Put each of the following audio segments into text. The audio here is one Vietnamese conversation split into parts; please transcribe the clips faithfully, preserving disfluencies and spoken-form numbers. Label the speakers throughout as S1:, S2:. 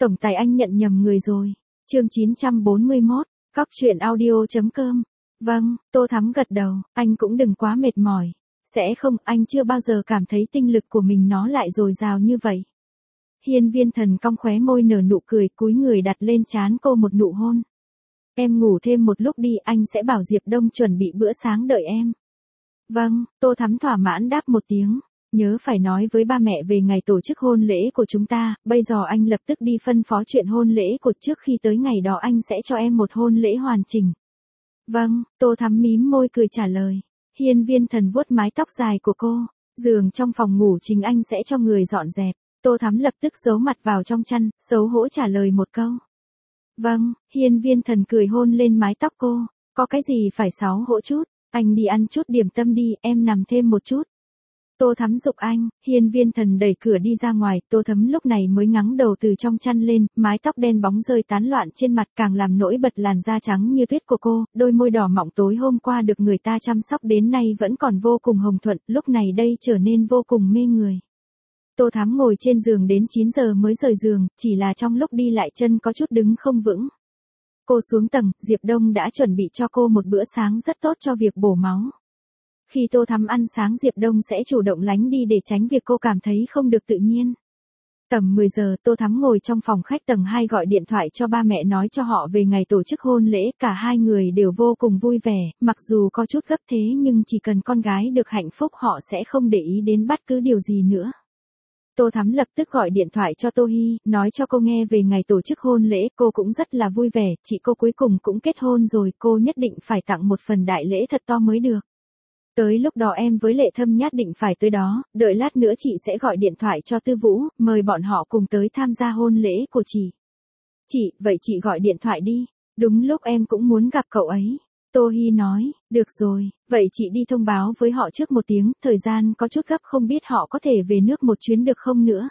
S1: Tổng tài anh nhận nhầm người rồi. Chương chín trăm bốn mươi mốt, Cóc truyện audio.com. Vâng, Tô Thắm gật đầu, anh cũng đừng quá mệt mỏi. Sẽ không, anh chưa bao giờ cảm thấy tinh lực của mình nó lại dồi dào như vậy. Hiên Viên Thần cong khóe môi nở nụ cười, cúi người đặt lên trán cô một nụ hôn. Em ngủ thêm một lúc đi, anh sẽ bảo Diệp Đông chuẩn bị bữa sáng đợi em. Vâng, Tô Thắm thỏa mãn đáp một tiếng. Nhớ phải nói với ba mẹ về ngày tổ chức hôn lễ của chúng ta, bây giờ anh lập tức đi phân phó chuyện hôn lễ của trước khi tới ngày đó anh sẽ cho em một hôn lễ hoàn chỉnh. Vâng, Tô Thắm mím môi cười trả lời. Hiên Viên Thần vuốt mái tóc dài của cô, giường trong phòng ngủ chính anh sẽ cho người dọn dẹp. Tô Thắm lập tức giấu mặt vào trong chăn, xấu hổ trả lời một câu. Vâng, Hiên Viên Thần cười hôn lên mái tóc cô, có cái gì phải xấu hổ chút, anh đi ăn chút điểm tâm đi, em nằm thêm một chút. Tô Thắm giục anh, Hiên Viên Thần đẩy cửa đi ra ngoài, Tô Thắm lúc này mới ngắng đầu từ trong chăn lên, mái tóc đen bóng rơi tán loạn trên mặt càng làm nổi bật làn da trắng như tuyết của cô, đôi môi đỏ mọng tối hôm qua được người ta chăm sóc đến nay vẫn còn vô cùng hồng thuận, lúc này đây trở nên vô cùng mê người. Tô Thắm ngồi trên giường đến chín giờ mới rời giường, chỉ là trong lúc đi lại chân có chút đứng không vững. Cô xuống tầng, Diệp Đông đã chuẩn bị cho cô một bữa sáng rất tốt cho việc bổ máu. Khi Tô Thắm ăn sáng Diệp Đông sẽ chủ động lánh đi để tránh việc cô cảm thấy không được tự nhiên. Tầm mười giờ Tô Thắm ngồi trong phòng khách tầng hai gọi điện thoại cho ba mẹ nói cho họ về ngày tổ chức hôn lễ, cả hai người đều vô cùng vui vẻ, mặc dù có chút gấp thế nhưng chỉ cần con gái được hạnh phúc họ sẽ không để ý đến bất cứ điều gì nữa. Tô Thắm lập tức gọi điện thoại cho Tô Hi, nói cho cô nghe về ngày tổ chức hôn lễ, cô cũng rất là vui vẻ, chị cô cuối cùng cũng kết hôn rồi, cô nhất định phải tặng một phần đại lễ thật to mới được. Tới lúc đó em với Lệ Thâm nhất định phải tới đó, đợi lát nữa chị sẽ gọi điện thoại cho Tư Vũ, mời bọn họ cùng tới tham gia hôn lễ của chị. Chị, vậy chị gọi điện thoại đi, đúng lúc em cũng muốn gặp cậu ấy. Tô Hi nói, được rồi, vậy chị đi thông báo với họ trước một tiếng, thời gian có chút gấp không biết họ có thể về nước một chuyến được không nữa.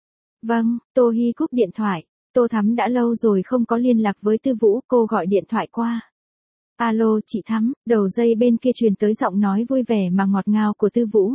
S1: Vâng, Tô Hi cúp điện thoại, Tô Thắm đã lâu rồi không có liên lạc với Tư Vũ, cô gọi điện thoại qua. Alo chị Thắm, đầu dây bên kia truyền tới giọng nói vui vẻ mà ngọt ngào của Tư Vũ.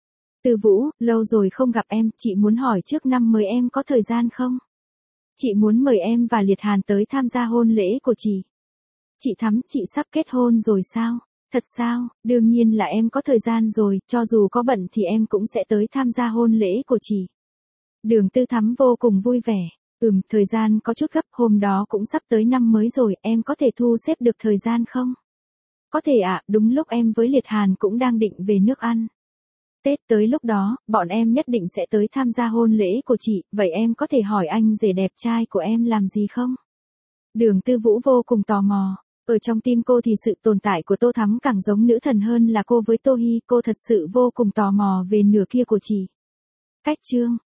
S1: Tư Vũ, lâu rồi không gặp em, chị muốn hỏi trước năm mới em có thời gian không? Chị muốn mời em và Liệt Hàn tới tham gia hôn lễ của chị. Chị Thắm, chị sắp kết hôn rồi sao? Thật sao, đương nhiên là em có thời gian rồi, cho dù có bận thì em cũng sẽ tới tham gia hôn lễ của chị. Đường Tư Thắm vô cùng vui vẻ. Ừm, thời gian có chút gấp, hôm đó cũng sắp tới năm mới rồi, em có thể thu xếp được thời gian không? Có thể ạ, à, đúng lúc em với Liệt Hàn cũng đang định về nước ăn Tết, tới lúc đó, bọn em nhất định sẽ tới tham gia hôn lễ của chị, vậy em có thể hỏi anh rể đẹp trai của em làm gì không? Đường Tư Vũ vô cùng tò mò, ở trong tim cô thì sự tồn tại của Tô Thắm càng giống nữ thần hơn là cô với Tô Hi, cô thật sự vô cùng tò mò về nửa kia của chị. Cách chương